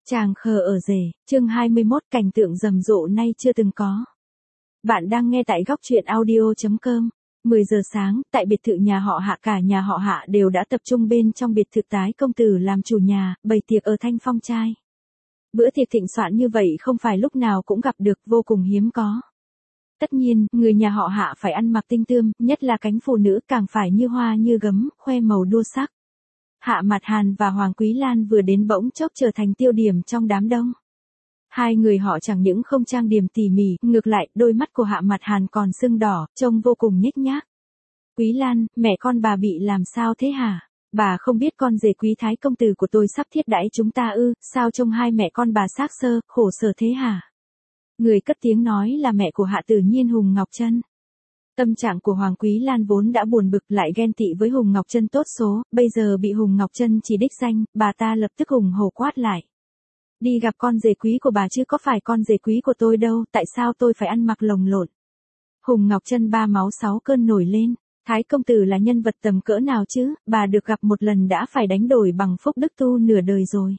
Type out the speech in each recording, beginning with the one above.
Chàng khờ ở rể, chương 21 cảnh tượng rầm rộ nay chưa từng có. Bạn đang nghe tại góc truyện audio.com. 10 giờ sáng, tại biệt thự nhà họ Hạ, cả nhà họ Hạ đều đã tập trung bên trong biệt thự tái công tử làm chủ nhà, bày tiệc ở Thanh Phong trai. Bữa tiệc thịnh soạn như vậy không phải lúc nào cũng gặp được, vô cùng hiếm có. Tất nhiên, người nhà họ Hạ phải ăn mặc tinh tươm, nhất là cánh phụ nữ càng phải như hoa như gấm, khoe màu đua sắc. Hạ Mạt Hàn và Hoàng Quý Lan vừa đến bỗng chốc trở thành tiêu điểm trong đám đông. Hai người họ chẳng những không trang điểm tỉ mỉ, ngược lại, đôi mắt của Hạ Mạt Hàn còn sưng đỏ, trông vô cùng nhếch nhác. Quý Lan, mẹ con bà bị làm sao thế hả? Bà không biết con rể quý thái công tử của tôi sắp thiết đãi chúng ta ư, sao trông hai mẹ con bà xác xơ, khổ sở thế hả? Người cất tiếng nói là mẹ của Hạ Tử Nhiên, Hùng Ngọc Trân. Tâm trạng của Hoàng Quý Lan vốn đã buồn bực, lại ghen tị với Hùng Ngọc Trân tốt số, bây giờ bị Hùng Ngọc Trân chỉ đích danh, bà ta lập tức hùng hổ quát lại. Đi gặp con rể quý của bà chứ có phải con rể quý của tôi đâu, tại sao tôi phải ăn mặc lồng lộn? Hùng Ngọc Trân ba máu sáu cơn nổi lên, Thái công tử là nhân vật tầm cỡ nào chứ, bà được gặp một lần đã phải đánh đổi bằng phúc đức tu nửa đời rồi.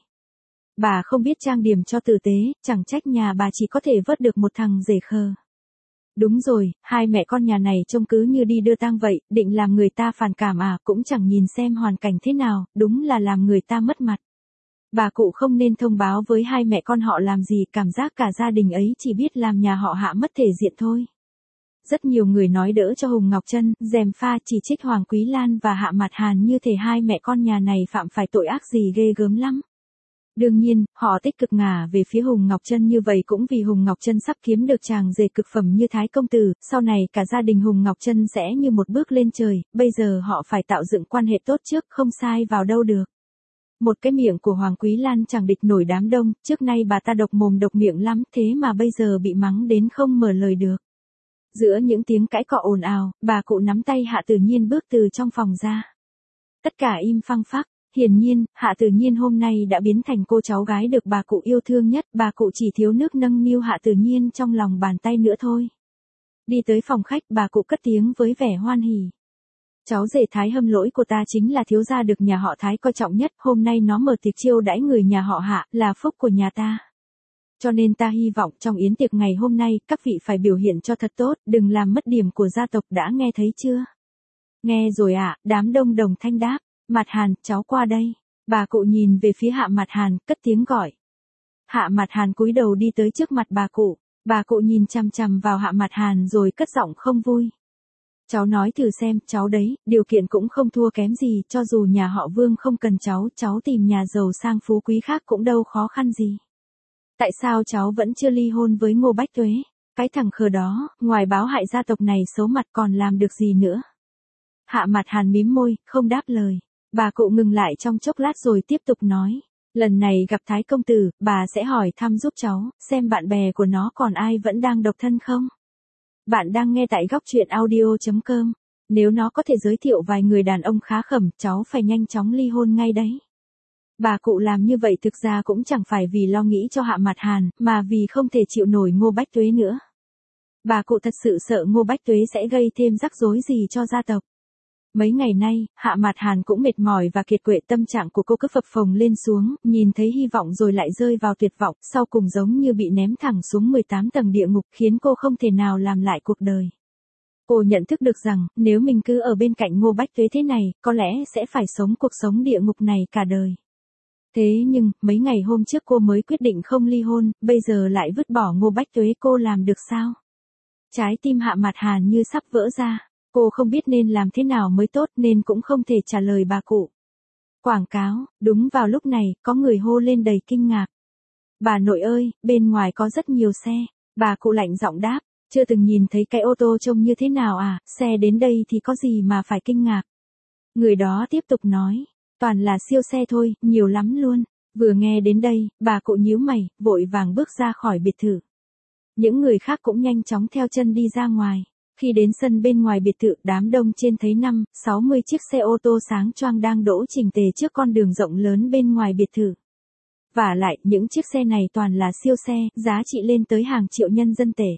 Bà không biết trang điểm cho tử tế, chẳng trách nhà bà chỉ có thể vớt được một thằng rể khờ. Đúng rồi, hai mẹ con nhà này trông cứ như đi đưa tang vậy, định làm người ta phản cảm à, cũng chẳng nhìn xem hoàn cảnh thế nào, đúng là làm người ta mất mặt. Bà cụ không nên thông báo với hai mẹ con họ làm gì, cảm giác cả gia đình ấy chỉ biết làm nhà họ Hạ mất thể diện thôi. Rất nhiều người nói đỡ cho Hùng Ngọc Trân, gièm pha chỉ trích Hoàng Quý Lan và Hạ Mạt Hàn như thể hai mẹ con nhà này phạm phải tội ác gì ghê gớm lắm. Đương nhiên, họ tích cực ngả về phía Hùng Ngọc Trân như vậy cũng vì Hùng Ngọc Trân sắp kiếm được chàng rể cực phẩm như Thái công tử, sau này cả gia đình Hùng Ngọc Trân sẽ như một bước lên trời, bây giờ họ phải tạo dựng quan hệ tốt trước, không sai vào đâu được. Một cái miệng của Hoàng Quý Lan chẳng địch nổi đám đông, trước nay bà ta độc mồm độc miệng lắm, thế mà bây giờ bị mắng đến không mở lời được. Giữa những tiếng cãi cọ ồn ào, bà cụ nắm tay Hạ Tử Nhiên bước từ trong phòng ra. Tất cả im phăng phắc. Hiển nhiên, Hạ Tử Nhiên hôm nay đã biến thành cô cháu gái được bà cụ yêu thương nhất, bà cụ chỉ thiếu nước nâng niu Hạ Tử Nhiên trong lòng bàn tay nữa thôi. Đi tới phòng khách, bà cụ cất tiếng với vẻ hoan hỉ. Cháu rể Thái Hâm Lỗi của ta chính là thiếu gia được nhà họ Thái coi trọng nhất, hôm nay nó mở tiệc chiêu đãi người nhà họ Hạ, là phúc của nhà ta. Cho nên ta hy vọng trong yến tiệc ngày hôm nay, các vị phải biểu hiện cho thật tốt, đừng làm mất điểm của gia tộc, đã nghe thấy chưa? Nghe rồi ạ, đám đông đồng thanh đáp. Mạt Hàn, cháu qua đây. Bà cụ nhìn về phía Hạ Mạt Hàn, cất tiếng gọi. Hạ Mạt Hàn cúi đầu đi tới trước mặt bà cụ. Bà cụ nhìn chằm chằm vào Hạ Mạt Hàn rồi cất giọng không vui. Cháu nói thử xem, cháu đấy, điều kiện cũng không thua kém gì, cho dù nhà họ Vương không cần cháu tìm nhà giàu sang phú quý khác cũng đâu khó khăn gì. Tại sao cháu vẫn chưa ly hôn với Ngô Bách Tuế? Cái thằng khờ đó, ngoài báo hại gia tộc này xấu mặt còn làm được gì nữa? Hạ Mạt Hàn mím môi, không đáp lời. Bà cụ ngừng lại trong chốc lát rồi tiếp tục nói. Lần này gặp Thái công tử, bà sẽ hỏi thăm giúp cháu, xem bạn bè của nó còn ai vẫn đang độc thân không? Bạn đang nghe tại góc truyện audio.com. Nếu nó có thể giới thiệu vài người đàn ông khá khẩm, cháu phải nhanh chóng ly hôn ngay đấy. Bà cụ làm như vậy thực ra cũng chẳng phải vì lo nghĩ cho Hạ Mạt Hàn, mà vì không thể chịu nổi Ngô Bách Tuế nữa. Bà cụ thật sự sợ Ngô Bách Tuế sẽ gây thêm rắc rối gì cho gia tộc. Mấy ngày nay, Hạ Mạt Hàn cũng mệt mỏi và kiệt quệ, tâm trạng của cô cứ phập phồng lên xuống, nhìn thấy hy vọng rồi lại rơi vào tuyệt vọng, sau cùng giống như bị ném thẳng xuống 18 tầng địa ngục, khiến cô không thể nào làm lại cuộc đời. Cô nhận thức được rằng, nếu mình cứ ở bên cạnh Ngô Bách Tuế thế này, có lẽ sẽ phải sống cuộc sống địa ngục này cả đời. Thế nhưng, mấy ngày hôm trước cô mới quyết định không ly hôn, bây giờ lại vứt bỏ Ngô Bách Tuế, cô làm được sao? Trái tim Hạ Mạt Hàn như sắp vỡ ra. Cô không biết nên làm thế nào mới tốt nên cũng không thể trả lời bà cụ. Quảng cáo, đúng vào lúc này, có người hô lên đầy kinh ngạc. Bà nội ơi, bên ngoài có rất nhiều xe. Bà cụ lạnh giọng đáp, chưa từng nhìn thấy cái ô tô trông như thế nào à, xe đến đây thì có gì mà phải kinh ngạc. Người đó tiếp tục nói, toàn là siêu xe thôi, nhiều lắm luôn. Vừa nghe đến đây, bà cụ nhíu mày, vội vàng bước ra khỏi biệt thự. Những người khác cũng nhanh chóng theo chân đi ra ngoài. Khi đến sân bên ngoài biệt thự, đám đông trên thấy 50-60 chiếc xe ô tô sáng choang đang đỗ chỉnh tề trước con đường rộng lớn bên ngoài biệt thự. Vả lại, những chiếc xe này toàn là siêu xe, giá trị lên tới hàng triệu nhân dân tệ.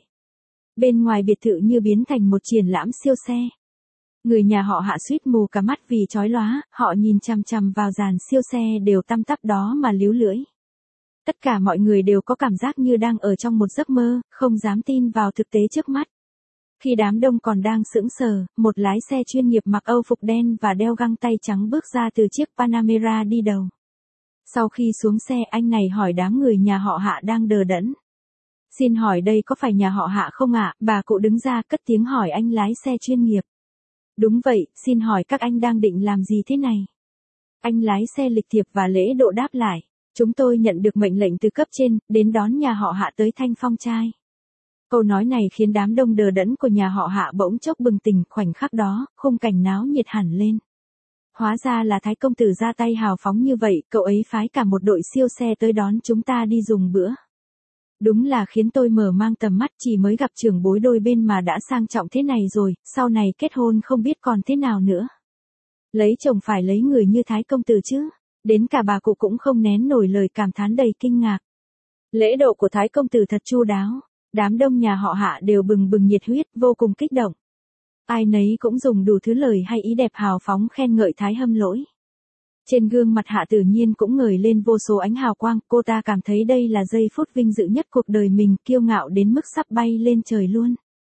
Bên ngoài biệt thự như biến thành một triển lãm siêu xe. Người nhà họ Hạ suýt mù cả mắt vì chói lóa, họ nhìn chằm chằm vào dàn siêu xe đều tăm tắp đó mà líu lưỡi. Tất cả mọi người đều có cảm giác như đang ở trong một giấc mơ, không dám tin vào thực tế trước mắt. Khi đám đông còn đang sững sờ, một lái xe chuyên nghiệp mặc Âu phục đen và đeo găng tay trắng bước ra từ chiếc Panamera đi đầu. Sau khi xuống xe, anh này hỏi đám người nhà họ Hạ đang đờ đẫn. Xin hỏi đây có phải nhà họ Hạ không ạ? Bà cụ đứng ra cất tiếng hỏi anh lái xe chuyên nghiệp. Đúng vậy, xin hỏi các anh đang định làm gì thế này? Anh lái xe lịch thiệp và lễ độ đáp lại. Chúng tôi nhận được mệnh lệnh từ cấp trên, đến đón nhà họ Hạ tới Thanh Phong Trai. Câu nói này khiến đám đông đờ đẫn của nhà họ Hạ bỗng chốc bừng tỉnh, khoảnh khắc đó, khung cảnh náo nhiệt hẳn lên. Hóa ra là Thái công tử ra tay hào phóng như vậy, cậu ấy phái cả một đội siêu xe tới đón chúng ta đi dùng bữa. Đúng là khiến tôi mở mang tầm mắt, chỉ mới gặp trưởng bối đôi bên mà đã sang trọng thế này rồi, sau này kết hôn không biết còn thế nào nữa. Lấy chồng phải lấy người như Thái công tử chứ, đến cả bà cụ cũng không nén nổi lời cảm thán đầy kinh ngạc. Lễ độ của Thái công tử thật chu đáo, đám đông nhà họ Hạ đều bừng bừng nhiệt huyết, vô cùng kích động. Ai nấy cũng dùng đủ thứ lời hay ý đẹp hào phóng khen ngợi Thái Hâm Lỗi. Trên gương mặt Hạ Tử Nhiên cũng ngời lên vô số ánh hào quang, cô ta cảm thấy đây là giây phút vinh dự nhất cuộc đời mình, kiêu ngạo đến mức sắp bay lên trời luôn.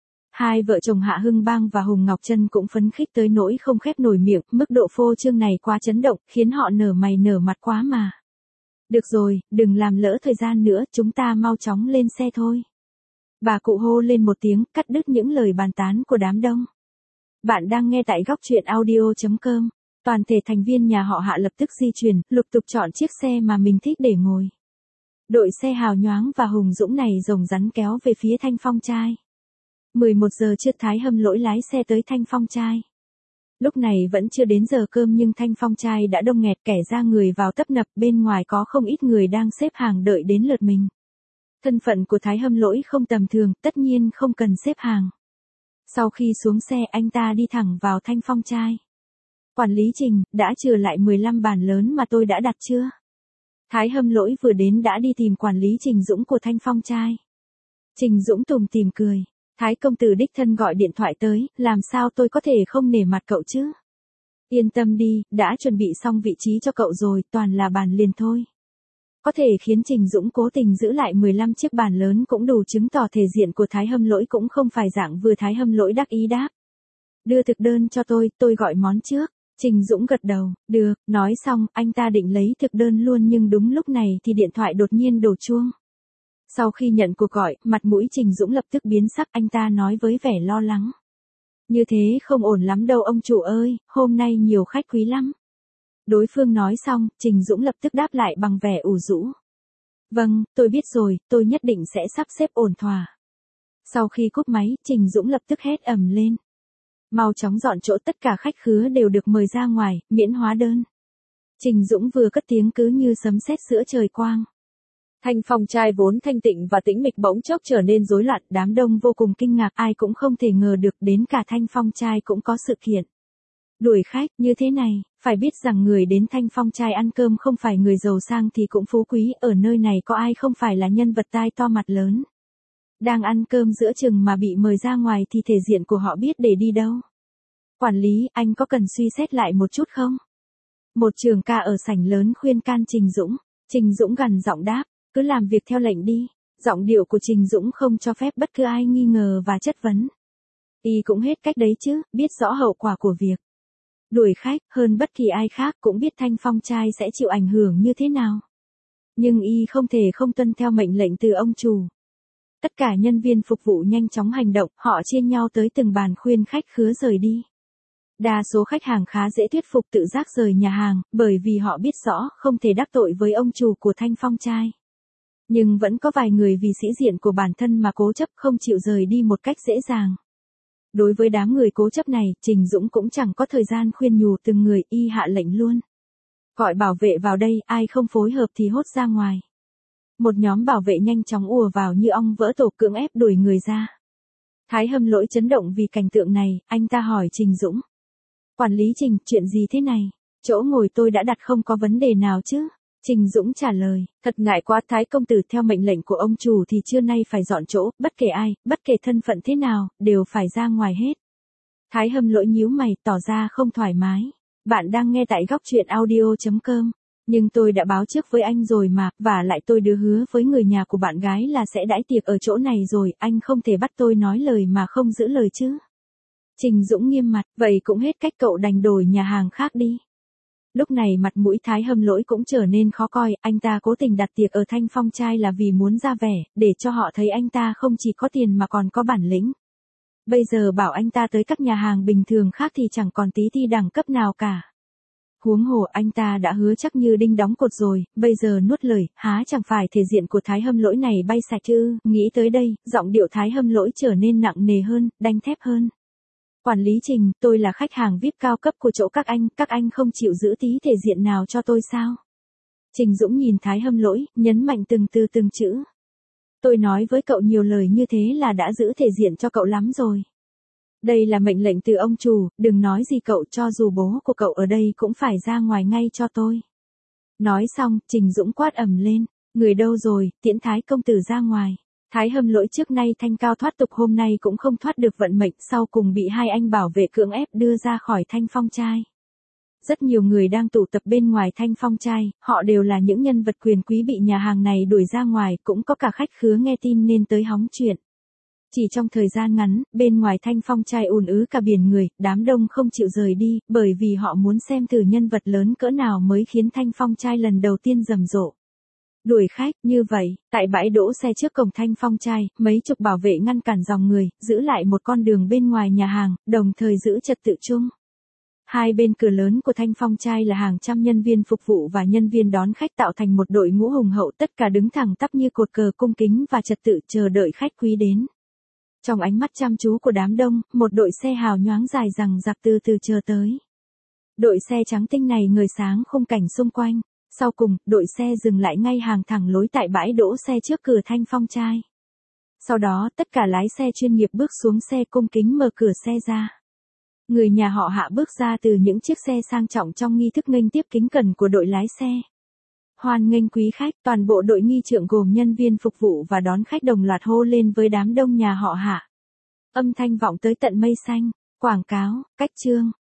Hai vợ chồng Hạ Hưng Bang và Hùng Ngọc Trân cũng phấn khích tới nỗi không khép nổi miệng, mức độ phô trương này quá chấn động, khiến họ nở mày nở mặt quá mà. Được rồi, đừng làm lỡ thời gian nữa, chúng ta mau chóng lên xe thôi. Bà cụ hô lên một tiếng, cắt đứt những lời bàn tán của đám đông. Bạn đang nghe tại góc truyện audio.com. Toàn thể thành viên nhà họ Hạ lập tức di chuyển, lục tục chọn chiếc xe mà mình thích để ngồi. Đội xe hào nhoáng và hùng dũng này rồng rắn kéo về phía Thanh Phong Trai. 11 giờ trưa, Thái Hâm Lỗi lái xe tới Thanh Phong Trai. Lúc này vẫn chưa đến giờ cơm nhưng Thanh Phong Trai đã đông nghẹt, kẻ ra người vào tấp nập, bên ngoài có không ít người đang xếp hàng đợi đến lượt mình. Thân phận của Thái Hâm Lỗi không tầm thường, tất nhiên không cần xếp hàng. Sau khi xuống xe, anh ta đi thẳng vào Thanh Phong Trai. Quản lý Trình, đã trừ lại 15 bàn lớn mà tôi đã đặt chưa? Thái Hâm Lỗi vừa đến đã đi tìm quản lý Trình Dũng của Thanh Phong Trai. Trình Dũng tủm tỉm cười. Thái công tử đích thân gọi điện thoại tới, làm sao tôi có thể không nể mặt cậu chứ? Yên tâm đi, đã chuẩn bị xong vị trí cho cậu rồi, toàn là bàn liền thôi. Có thể khiến Trình Dũng cố tình giữ lại 15 chiếc bàn lớn cũng đủ chứng tỏ thể diện của Thái Hâm Lỗi cũng không phải dạng vừa. Thái Hâm Lỗi đắc ý đáp. Đưa thực đơn cho tôi gọi món trước. Trình Dũng gật đầu, được, nói xong, anh ta định lấy thực đơn luôn nhưng đúng lúc này thì điện thoại đột nhiên đổ chuông. Sau khi nhận cuộc gọi, mặt mũi Trình Dũng lập tức biến sắc, anh ta nói với vẻ lo lắng. Như thế không ổn lắm đâu ông chủ ơi, hôm nay nhiều khách quý lắm. Đối phương nói xong, Trình Dũng lập tức đáp lại bằng vẻ ủ rũ. Vâng, tôi biết rồi, tôi nhất định sẽ sắp xếp ổn thỏa. Sau khi cúp máy, Trình Dũng lập tức hét ầm lên. Mau chóng dọn chỗ, tất cả khách khứa đều được mời ra ngoài, miễn hóa đơn. Trình Dũng vừa cất tiếng cứ như sấm sét giữa trời quang. Thanh Phong Trai vốn thanh tịnh và tĩnh mịch bỗng chốc trở nên rối loạn, đám đông vô cùng kinh ngạc, ai cũng không thể ngờ được đến cả Thanh Phong Trai cũng có sự kiện. Đuổi khách như thế này, phải biết rằng người đến Thanh Phong Trai ăn cơm không phải người giàu sang thì cũng phú quý, ở nơi này có ai không phải là nhân vật tai to mặt lớn. Đang ăn cơm giữa chừng mà bị mời ra ngoài thì thể diện của họ biết để đi đâu. Quản lý, anh có cần suy xét lại một chút không? Một trưởng ca ở sảnh lớn khuyên can Trình Dũng. Trình Dũng gằn giọng đáp, cứ làm việc theo lệnh đi. Giọng điệu của Trình Dũng không cho phép bất cứ ai nghi ngờ và chất vấn. Y cũng hết cách đấy chứ, biết rõ hậu quả của việc đuổi khách, hơn bất kỳ ai khác cũng biết Thanh Phong Trai sẽ chịu ảnh hưởng như thế nào. Nhưng Y không thể không tuân theo mệnh lệnh từ ông chủ. Tất cả nhân viên phục vụ nhanh chóng hành động, họ chia nhau tới từng bàn khuyên khách khứa rời đi. Đa số khách hàng khá dễ thuyết phục tự giác rời nhà hàng, bởi vì họ biết rõ không thể đắc tội với ông chủ của Thanh Phong Trai. Nhưng vẫn có vài người vì sĩ diện của bản thân mà cố chấp không chịu rời đi một cách dễ dàng. Đối với đám người cố chấp này, Trình Dũng cũng chẳng có thời gian khuyên nhủ từng người, Y hạ lệnh luôn. Gọi bảo vệ vào đây, ai không phối hợp thì hốt ra ngoài. Một nhóm bảo vệ nhanh chóng ùa vào như ong vỡ tổ, cưỡng ép đuổi người ra. Thái Hâm Lỗi chấn động vì cảnh tượng này, anh ta hỏi Trình Dũng. Quản lý Trình, chuyện gì thế này? Chỗ ngồi tôi đã đặt không có vấn đề nào chứ? Trình Dũng trả lời, thật ngại quá, Thái công tử theo mệnh lệnh của ông chủ thì trưa nay phải dọn chỗ, bất kể ai, bất kể thân phận thế nào, đều phải ra ngoài hết. Thái Hâm Lỗi nhíu mày, tỏ ra không thoải mái. Bạn đang nghe tại góc truyện audio.com. Nhưng tôi đã báo trước với anh rồi mà, và lại tôi đưa hứa với người nhà của bạn gái là sẽ đãi tiệc ở chỗ này rồi, anh không thể bắt tôi nói lời mà không giữ lời chứ. Trình Dũng nghiêm mặt, vậy cũng hết cách, cậu đành đổi nhà hàng khác đi. Lúc này mặt mũi Thái Hâm Lỗi cũng trở nên khó coi, anh ta cố tình đặt tiệc ở Thanh Phong Trai là vì muốn ra vẻ, để cho họ thấy anh ta không chỉ có tiền mà còn có bản lĩnh. Bây giờ bảo anh ta tới các nhà hàng bình thường khác thì chẳng còn tí ti đẳng cấp nào cả. Huống hồ anh ta đã hứa chắc như đinh đóng cột rồi, bây giờ nuốt lời, há chẳng phải thể diện của Thái Hâm Lỗi này bay sạch chứ. Nghĩ tới đây, giọng điệu Thái Hâm Lỗi trở nên nặng nề hơn, đanh thép hơn. Quản lý Trình, tôi là khách hàng VIP cao cấp của chỗ các anh không chịu giữ tí thể diện nào cho tôi sao? Trình Dũng nhìn Thái Hâm Lỗi, nhấn mạnh từng từ từng chữ. Tôi nói với cậu nhiều lời như thế là đã giữ thể diện cho cậu lắm rồi. Đây là mệnh lệnh từ ông chủ, đừng nói gì cậu, cho dù bố của cậu ở đây cũng phải ra ngoài ngay cho tôi. Nói xong, Trình Dũng quát ầm lên, người đâu rồi, tiễn Thái công tử ra ngoài. Thái Hâm Lỗi trước nay thanh cao thoát tục hôm nay cũng không thoát được vận mệnh, sau cùng bị hai anh bảo vệ cưỡng ép đưa ra khỏi Thanh Phong Trai. Rất nhiều người đang tụ tập bên ngoài Thanh Phong Trai, họ đều là những nhân vật quyền quý bị nhà hàng này đuổi ra ngoài, cũng có cả khách khứa nghe tin nên tới hóng chuyện. Chỉ trong thời gian ngắn, bên ngoài Thanh Phong Trai ùn ứ cả biển người, đám đông không chịu rời đi, bởi vì họ muốn xem thử nhân vật lớn cỡ nào mới khiến Thanh Phong Trai lần đầu tiên rầm rộ. Đuổi khách, như vậy, tại bãi đỗ xe trước cổng Thanh Phong Trai, mấy chục bảo vệ ngăn cản dòng người, giữ lại một con đường bên ngoài nhà hàng, đồng thời giữ trật tự chung. Hai bên cửa lớn của Thanh Phong Trai là hàng trăm nhân viên phục vụ và nhân viên đón khách tạo thành một đội ngũ hùng hậu, tất cả đứng thẳng tắp như cột cờ, cung kính và trật tự chờ đợi khách quý đến. Trong ánh mắt chăm chú của đám đông, một đội xe hào nhoáng dài dằng dặc từ từ chờ tới. Đội xe trắng tinh này ngời sáng khung cảnh xung quanh. Sau cùng, đội xe dừng lại ngay hàng thẳng lối tại bãi đỗ xe trước cửa Thanh Phong Trai. Sau đó, tất cả lái xe chuyên nghiệp bước xuống xe, cung kính mở cửa xe ra. Người nhà họ Hạ bước ra từ những chiếc xe sang trọng trong nghi thức nghênh tiếp kính cẩn của đội lái xe. Hoan nghênh quý khách, toàn bộ đội nghi trượng gồm nhân viên phục vụ và đón khách đồng loạt hô lên với đám đông nhà họ Hạ. Âm thanh vọng tới tận mây xanh. Quảng cáo, cách chương.